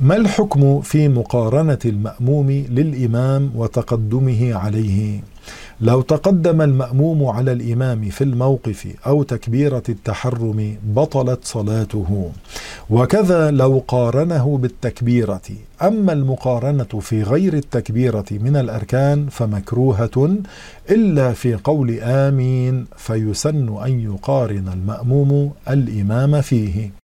ما الحكم في مقارنة المأموم للإمام وتقدمه عليه؟ لو تقدم المأموم على الإمام في الموقف أو تكبيرة التحرم بطلت صلاته، وكذا لو قارنه بالتكبيرة. أما المقارنة في غير التكبيرة من الأركان فمكروهة إلا في قول آمين، فيسن أن يقارن المأموم الإمام فيه.